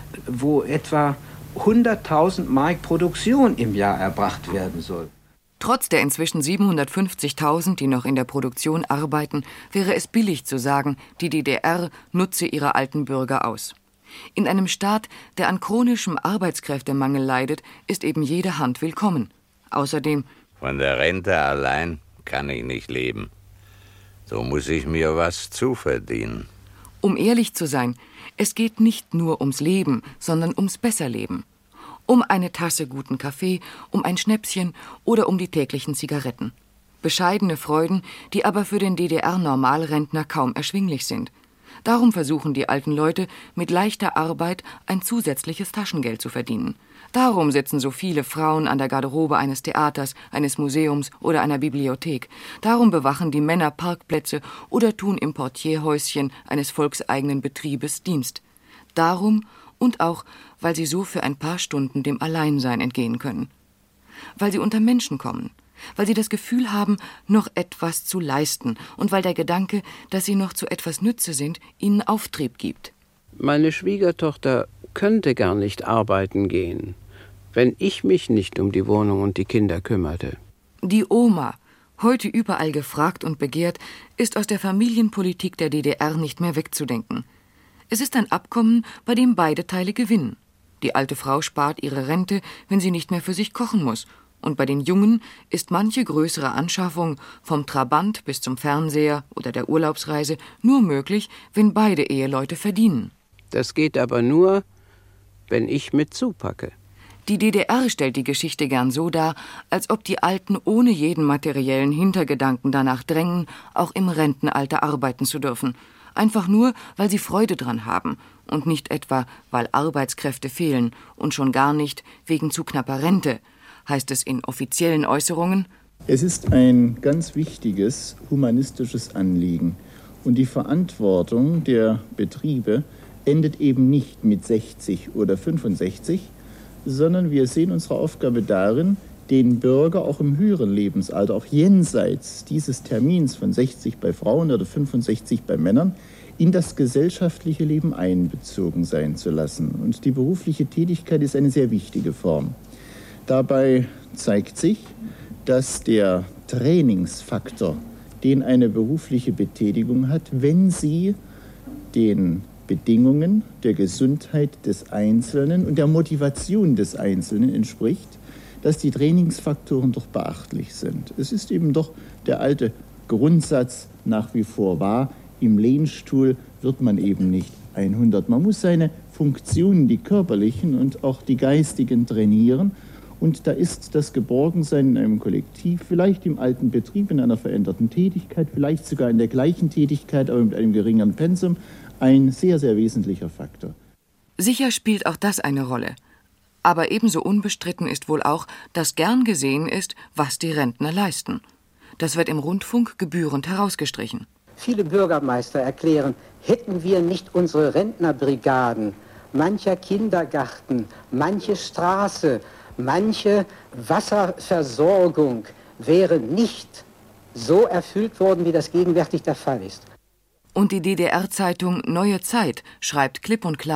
wo etwa hunderttausend Mark Produktion im Jahr erbracht werden soll. Trotz der inzwischen siebenhundertfünfzigtausend, die noch in der Produktion arbeiten, wäre es billig zu sagen, die D D R nutze ihre alten Bürger aus. In einem Staat, der an chronischem Arbeitskräftemangel leidet, ist eben jede Hand willkommen. Außerdem: Von der Rente allein kann ich nicht leben. So muss ich mir was zuverdienen. Um ehrlich zu sein, es geht nicht nur ums Leben, sondern ums Besserleben. Um eine Tasse guten Kaffee, um ein Schnäpschen oder um die täglichen Zigaretten. Bescheidene Freuden, die aber für den D D R-Normalrentner kaum erschwinglich sind. Darum versuchen die alten Leute, mit leichter Arbeit ein zusätzliches Taschengeld zu verdienen. Darum sitzen so viele Frauen an der Garderobe eines Theaters, eines Museums oder einer Bibliothek. Darum bewachen die Männer Parkplätze oder tun im Portierhäuschen eines volkseigenen Betriebes Dienst. Darum und auch, weil sie so für ein paar Stunden dem Alleinsein entgehen können. Weil sie unter Menschen kommen. Weil sie das Gefühl haben, noch etwas zu leisten und weil der Gedanke, dass sie noch zu etwas Nütze sind, ihnen Auftrieb gibt. Meine Schwiegertochter könnte gar nicht arbeiten gehen, wenn ich mich nicht um die Wohnung und die Kinder kümmerte. Die Oma, heute überall gefragt und begehrt, ist aus der Familienpolitik der D D R nicht mehr wegzudenken. Es ist ein Abkommen, bei dem beide Teile gewinnen. Die alte Frau spart ihre Rente, wenn sie nicht mehr für sich kochen muss. Und bei den Jungen ist manche größere Anschaffung, vom Trabant bis zum Fernseher oder der Urlaubsreise, nur möglich, wenn beide Eheleute verdienen. Das geht aber nur, wenn ich mit zupacke. Die D D R stellt die Geschichte gern so dar, als ob die Alten ohne jeden materiellen Hintergedanken danach drängen, auch im Rentenalter arbeiten zu dürfen. Einfach nur, weil sie Freude dran haben und nicht etwa, weil Arbeitskräfte fehlen und schon gar nicht wegen zu knapper Rente, heißt es in offiziellen Äußerungen. Es ist ein ganz wichtiges humanistisches Anliegen. Und die Verantwortung der Betriebe endet eben nicht mit sechzig oder fünfundsechzig, sondern wir sehen unsere Aufgabe darin, den Bürger auch im höheren Lebensalter, auch jenseits dieses Termins von sechzig bei Frauen oder fünfundsechzig bei Männern, in das gesellschaftliche Leben einbezogen sein zu lassen. Und die berufliche Tätigkeit ist eine sehr wichtige Form. Dabei zeigt sich, dass der Trainingsfaktor, den eine berufliche Betätigung hat, wenn sie den Bedingungen der Gesundheit des Einzelnen und der Motivation des Einzelnen entspricht, dass die Trainingsfaktoren doch beachtlich sind. Es ist eben doch der alte Grundsatz nach wie vor wahr, im Lehnstuhl wird man eben nicht hundert. Man muss seine Funktionen, die körperlichen und auch die geistigen, trainieren. Und da ist das Geborgensein in einem Kollektiv, vielleicht im alten Betrieb, in einer veränderten Tätigkeit, vielleicht sogar in der gleichen Tätigkeit, aber mit einem geringeren Pensum, ein sehr, sehr wesentlicher Faktor. Sicher spielt auch das eine Rolle. Aber ebenso unbestritten ist wohl auch, dass gern gesehen ist, was die Rentner leisten. Das wird im Rundfunk gebührend herausgestrichen. Viele Bürgermeister erklären, hätten wir nicht unsere Rentnerbrigaden, mancher Kindergarten, manche Straße, manche Wasserversorgung wäre nicht so erfüllt worden, wie das gegenwärtig der Fall ist. Und die D D R-Zeitung Neue Zeit schreibt klipp und klar: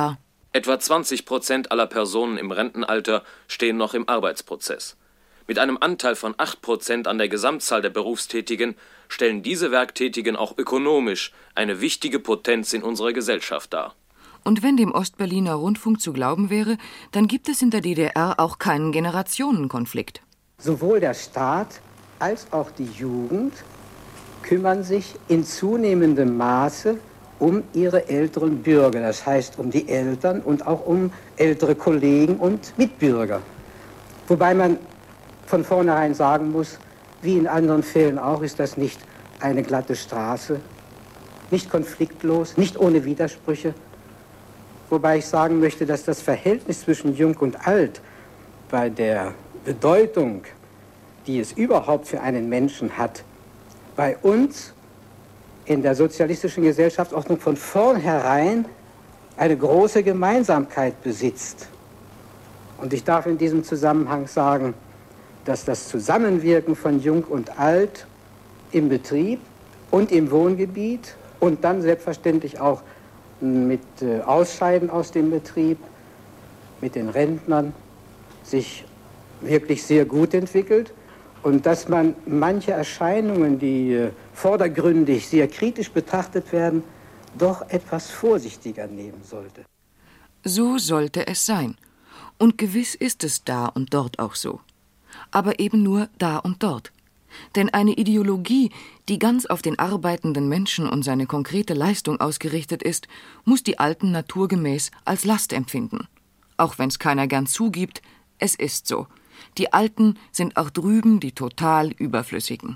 Etwa zwanzig Prozent aller Personen im Rentenalter stehen noch im Arbeitsprozess. Mit einem Anteil von acht Prozent an der Gesamtzahl der Berufstätigen stellen diese Werktätigen auch ökonomisch eine wichtige Potenz in unserer Gesellschaft dar. Und wenn dem Ostberliner Rundfunk zu glauben wäre, dann gibt es in der D D R auch keinen Generationenkonflikt. Sowohl der Staat als auch die Jugend kümmern sich in zunehmendem Maße um ihre älteren Bürger, das heißt um die Eltern und auch um ältere Kollegen und Mitbürger. Wobei man von vornherein sagen muss, wie in anderen Fällen auch, ist das nicht eine glatte Straße, nicht konfliktlos, nicht ohne Widersprüche. Wobei ich sagen möchte, dass das Verhältnis zwischen Jung und Alt bei der Bedeutung, die es überhaupt für einen Menschen hat, bei uns in der sozialistischen Gesellschaftsordnung von vornherein eine große Gemeinsamkeit besitzt. Und ich darf in diesem Zusammenhang sagen, dass das Zusammenwirken von Jung und Alt im Betrieb und im Wohngebiet und dann selbstverständlich auch mit äh, Ausscheiden aus dem Betrieb, mit den Rentnern, sich wirklich sehr gut entwickelt und dass man manche Erscheinungen, die äh, vordergründig sehr kritisch betrachtet werden, doch etwas vorsichtiger nehmen sollte. So sollte es sein. Und gewiss ist es da und dort auch so. Aber eben nur da und dort. Denn eine Ideologie, die ganz auf den arbeitenden Menschen und seine konkrete Leistung ausgerichtet ist, muss die Alten naturgemäß als Last empfinden. Auch wenn es keiner gern zugibt, es ist so. Die Alten sind auch drüben die total Überflüssigen.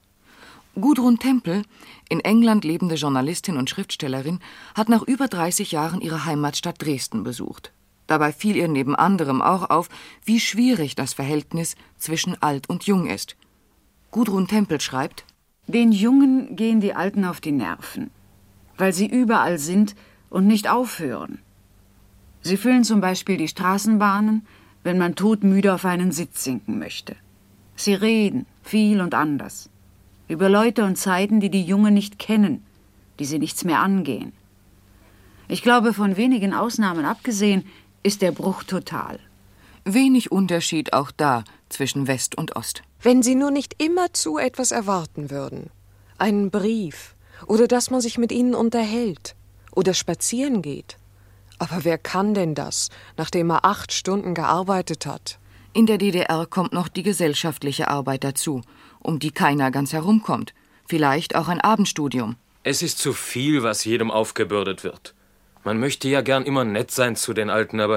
Gudrun Tempel, in England lebende Journalistin und Schriftstellerin, hat nach über dreißig Jahren ihre Heimatstadt Dresden besucht. Dabei fiel ihr neben anderem auch auf, wie schwierig das Verhältnis zwischen Alt und Jung ist. Gudrun Tempel schreibt: Den Jungen gehen die Alten auf die Nerven, weil sie überall sind und nicht aufhören. Sie füllen zum Beispiel die Straßenbahnen, wenn man todmüde auf einen Sitz sinken möchte. Sie reden viel und anders über Leute und Zeiten, die die Jungen nicht kennen, die sie nichts mehr angehen. Ich glaube, von wenigen Ausnahmen abgesehen, ist der Bruch total. Wenig Unterschied auch da zwischen West und Ost. Wenn Sie nur nicht immerzu etwas erwarten würden. Einen Brief oder dass man sich mit Ihnen unterhält oder spazieren geht. Aber wer kann denn das, nachdem er acht Stunden gearbeitet hat? In der D D R kommt noch die gesellschaftliche Arbeit dazu, um die keiner ganz herumkommt. Vielleicht auch ein Abendstudium. Es ist zu viel, was jedem aufgebürdet wird. Man möchte ja gern immer nett sein zu den Alten, aber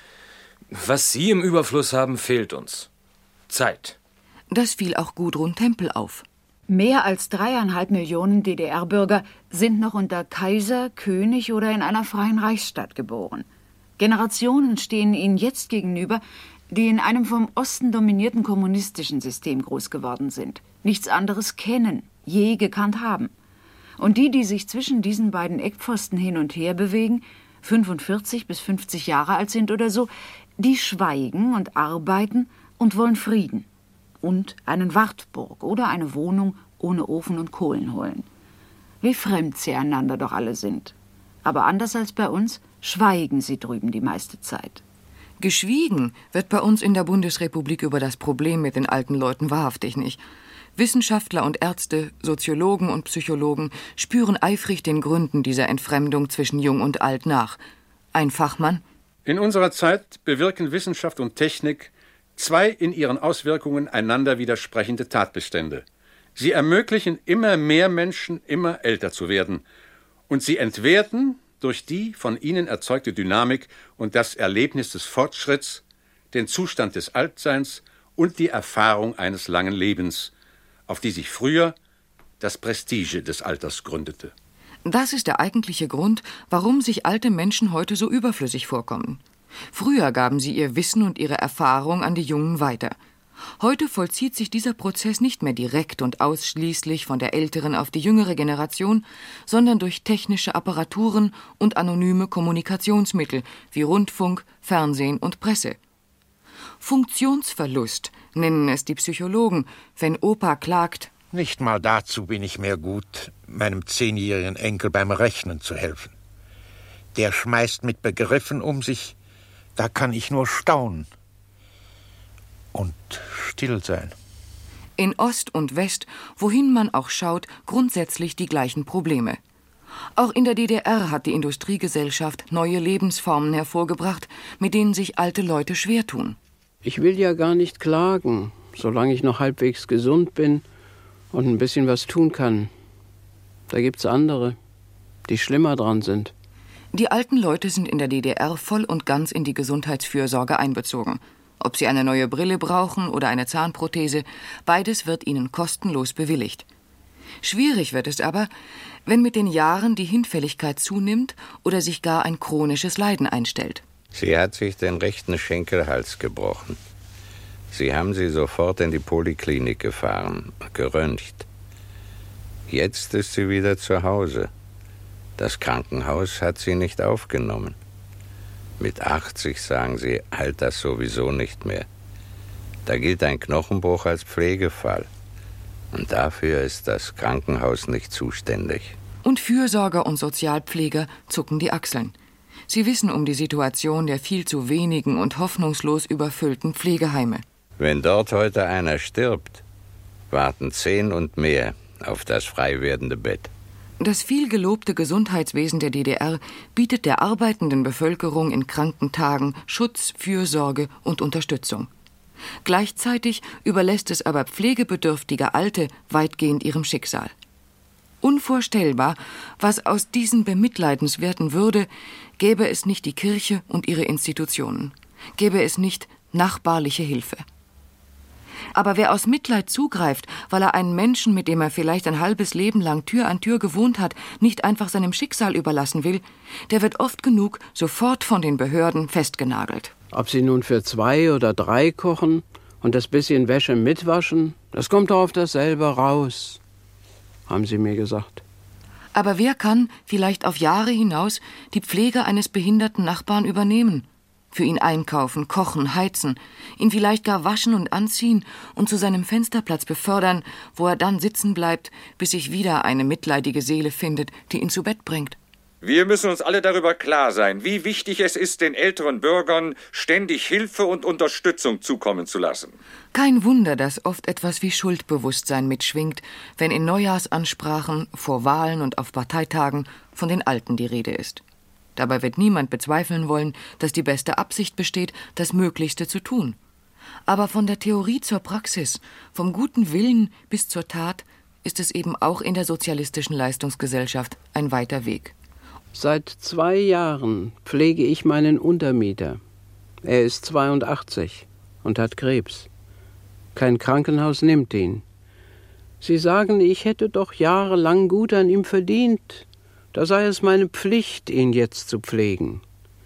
was Sie im Überfluss haben, fehlt uns. Zeit. Das fiel auch Gudrun Tempel auf. Mehr als dreieinhalb Millionen D D R-Bürger sind noch unter Kaiser, König oder in einer freien Reichsstadt geboren. Generationen stehen ihnen jetzt gegenüber, die in einem vom Osten dominierten kommunistischen System groß geworden sind, nichts anderes kennen, je gekannt haben. Und die, die sich zwischen diesen beiden Eckpfosten hin und her bewegen, fünfundvierzig bis fünfzig Jahre alt sind oder so, die schweigen und arbeiten und wollen Frieden. Und einen Wartburg oder eine Wohnung ohne Ofen und Kohlen holen. Wie fremd sie einander doch alle sind. Aber anders als bei uns schweigen sie drüben die meiste Zeit. Geschwiegen wird bei uns in der Bundesrepublik über das Problem mit den alten Leuten wahrhaftig nicht. Wissenschaftler und Ärzte, Soziologen und Psychologen spüren eifrig den Gründen dieser Entfremdung zwischen Jung und Alt nach. Ein Fachmann: In unserer Zeit bewirken Wissenschaft und Technik zwei in ihren Auswirkungen einander widersprechende Tatbestände. Sie ermöglichen immer mehr Menschen, immer älter zu werden. Und sie entwerten durch die von ihnen erzeugte Dynamik und das Erlebnis des Fortschritts den Zustand des Altseins und die Erfahrung eines langen Lebens, auf die sich früher das Prestige des Alters gründete. Das ist der eigentliche Grund, warum sich alte Menschen heute so überflüssig vorkommen. Früher gaben sie ihr Wissen und ihre Erfahrung an die Jungen weiter. Heute vollzieht sich dieser Prozess nicht mehr direkt und ausschließlich von der älteren auf die jüngere Generation, sondern durch technische Apparaturen und anonyme Kommunikationsmittel wie Rundfunk, Fernsehen und Presse. Funktionsverlust nennen es die Psychologen, wenn Opa klagt: Nicht mal dazu bin ich mehr gut, meinem zehnjährigen Enkel beim Rechnen zu helfen. Der schmeißt mit Begriffen um sich, da kann ich nur staunen und still sein. In Ost und West, wohin man auch schaut, grundsätzlich die gleichen Probleme. Auch in der D D R hat die Industriegesellschaft neue Lebensformen hervorgebracht, mit denen sich alte Leute schwer tun. Ich will ja gar nicht klagen, solange ich noch halbwegs gesund bin und ein bisschen was tun kann. Da gibt's andere, die schlimmer dran sind. Die alten Leute sind in der D D R voll und ganz in die Gesundheitsfürsorge einbezogen. Ob sie eine neue Brille brauchen oder eine Zahnprothese, beides wird ihnen kostenlos bewilligt. Schwierig wird es aber, wenn mit den Jahren die Hinfälligkeit zunimmt oder sich gar ein chronisches Leiden einstellt. Sie hat sich den rechten Schenkelhals gebrochen. Sie haben sie sofort in die Poliklinik gefahren, geröntgt. Jetzt ist sie wieder zu Hause. Das Krankenhaus hat sie nicht aufgenommen. Mit achtzig, sagen sie, heilt das sowieso nicht mehr. Da gilt ein Knochenbruch als Pflegefall. Und dafür ist das Krankenhaus nicht zuständig. Und Fürsorger und Sozialpfleger zucken die Achseln. Sie wissen um die Situation der viel zu wenigen und hoffnungslos überfüllten Pflegeheime. Wenn dort heute einer stirbt, warten zehn und mehr auf das frei werdende Bett. Das viel gelobte Gesundheitswesen der D D R bietet der arbeitenden Bevölkerung in kranken Tagen Schutz, Fürsorge und Unterstützung. Gleichzeitig überlässt es aber pflegebedürftige Alte weitgehend ihrem Schicksal. Unvorstellbar, was aus diesen bemitleidenswerten würde, gäbe es nicht die Kirche und ihre Institutionen, gäbe es nicht nachbarliche Hilfe. Aber wer aus Mitleid zugreift, weil er einen Menschen, mit dem er vielleicht ein halbes Leben lang Tür an Tür gewohnt hat, nicht einfach seinem Schicksal überlassen will, der wird oft genug sofort von den Behörden festgenagelt. Ob sie nun für zwei oder drei kochen und das bisschen Wäsche mitwaschen, das kommt doch auf dasselbe raus, haben sie mir gesagt. Aber wer kann, vielleicht auf Jahre hinaus, die Pflege eines behinderten Nachbarn übernehmen? Für ihn einkaufen, kochen, heizen, ihn vielleicht gar waschen und anziehen und zu seinem Fensterplatz befördern, wo er dann sitzen bleibt, bis sich wieder eine mitleidige Seele findet, die ihn zu Bett bringt. Wir müssen uns alle darüber klar sein, wie wichtig es ist, den älteren Bürgern ständig Hilfe und Unterstützung zukommen zu lassen. Kein Wunder, dass oft etwas wie Schuldbewusstsein mitschwingt, wenn in Neujahrsansprachen, vor Wahlen und auf Parteitagen von den Alten die Rede ist. Dabei wird niemand bezweifeln wollen, dass die beste Absicht besteht, das Möglichste zu tun. Aber von der Theorie zur Praxis, vom guten Willen bis zur Tat, ist es eben auch in der sozialistischen Leistungsgesellschaft ein weiter Weg. Seit zwei Jahren pflege ich meinen Untermieter. Er ist zweiundachtzig und hat Krebs. Kein Krankenhaus nimmt ihn. Sie sagen, ich hätte doch jahrelang gut an ihm verdient. Da sei es meine Pflicht, ihn jetzt zu pflegen.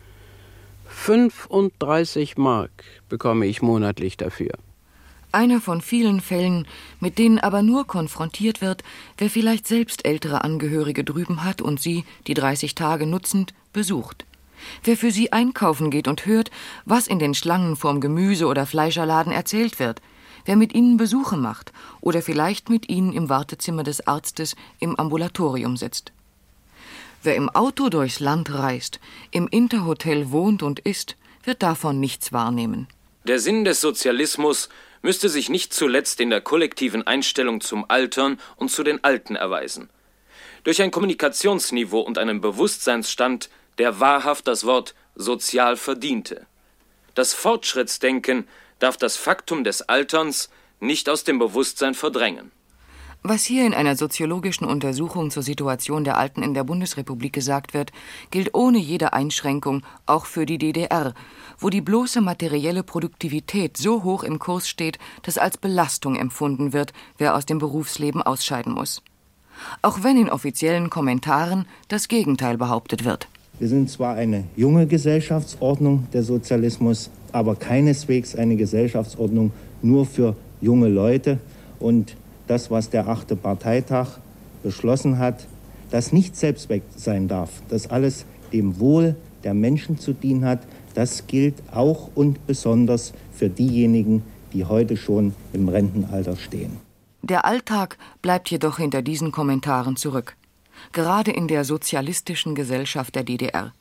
fünfunddreißig Mark bekomme ich monatlich dafür. Einer von vielen Fällen, mit denen aber nur konfrontiert wird, wer vielleicht selbst ältere Angehörige drüben hat und sie, die dreißig Tage nutzend, besucht. Wer für sie einkaufen geht und hört, was in den Schlangen vorm Gemüse- oder Fleischerladen erzählt wird. Wer mit ihnen Besuche macht oder vielleicht mit ihnen im Wartezimmer des Arztes im Ambulatorium sitzt. Wer im Auto durchs Land reist, im Interhotel wohnt und isst, wird davon nichts wahrnehmen. Der Sinn des Sozialismus müsste sich nicht zuletzt in der kollektiven Einstellung zum Altern und zu den Alten erweisen. Durch ein Kommunikationsniveau und einen Bewusstseinsstand, der wahrhaft das Wort sozial verdiente. Das Fortschrittsdenken darf das Faktum des Alterns nicht aus dem Bewusstsein verdrängen. Was hier in einer soziologischen Untersuchung zur Situation der Alten in der Bundesrepublik gesagt wird, gilt ohne jede Einschränkung auch für die D D R, wo die bloße materielle Produktivität so hoch im Kurs steht, dass als Belastung empfunden wird, wer aus dem Berufsleben ausscheiden muss. Auch wenn in offiziellen Kommentaren das Gegenteil behauptet wird. Wir sind zwar eine junge Gesellschaftsordnung, der Sozialismus, aber keineswegs eine Gesellschaftsordnung nur für junge Leute. Und das, was der achte Parteitag beschlossen hat, das nicht Selbstzweck sein darf, das alles dem Wohl der Menschen zu dienen hat, das gilt auch und besonders für diejenigen, die heute schon im Rentenalter stehen. Der Alltag bleibt jedoch hinter diesen Kommentaren zurück. Gerade in der sozialistischen Gesellschaft der D D R.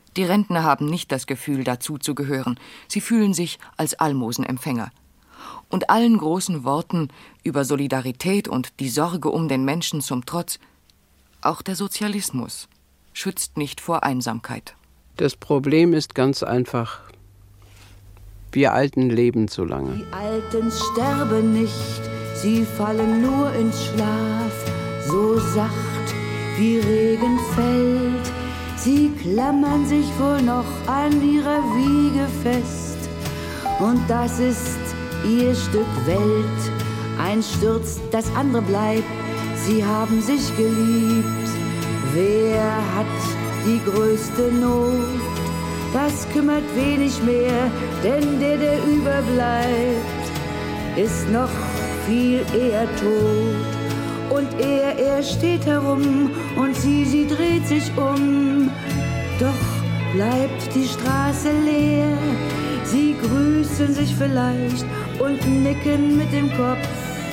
Die Rentner haben nicht das Gefühl, dazuzugehören. Sie fühlen sich als Almosenempfänger. Und allen großen Worten über Solidarität und die Sorge um den Menschen zum Trotz, auch der Sozialismus schützt nicht vor Einsamkeit. Das Problem ist ganz einfach: Wir Alten leben zu lange. Die Alten sterben nicht, sie fallen nur ins Schlaf, so sacht wie Regen fällt. Sie klammern sich wohl noch an ihrer Wiege fest, und das ist ihr Stück Welt. Eins stürzt, das andere bleibt, sie haben sich geliebt. Wer hat die größte Not? Das kümmert wenig mehr, denn der, der überbleibt, ist noch viel eher tot. Und er, er steht herum und sie, sie dreht sich um. Doch bleibt die Straße leer, sie grüßen sich vielleicht und nicken mit dem Kopf.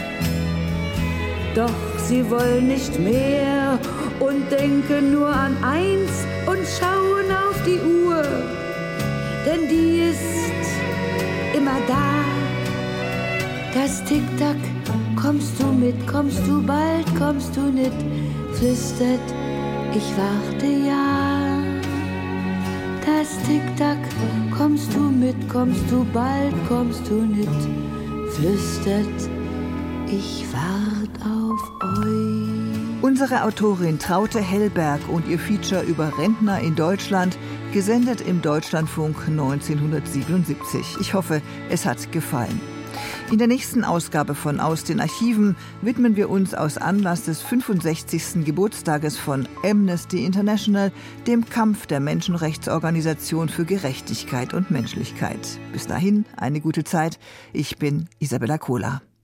Doch sie wollen nicht mehr und denken nur an eins und schauen auf die Uhr, denn die ist immer da. Das Tick-Tack, kommst du mit, kommst du bald, kommst du nicht, flüstert, ich warte ja. Das Tick-Tack, kommst du mit, kommst du bald, kommst du nicht, flüstert, ich wart auf euch. Unsere Autorin Traute Hellberg und ihr Feature über Rentner in Deutschland, gesendet im Deutschlandfunk neunzehnhundertsiebenundsiebzig. Ich hoffe, es hat gefallen. In der nächsten Ausgabe von Aus den Archiven widmen wir uns aus Anlass des fünfundsechzigsten Geburtstages von Amnesty International dem Kampf der Menschenrechtsorganisation für Gerechtigkeit und Menschlichkeit. Bis dahin eine gute Zeit. Ich bin Isabella Kohler.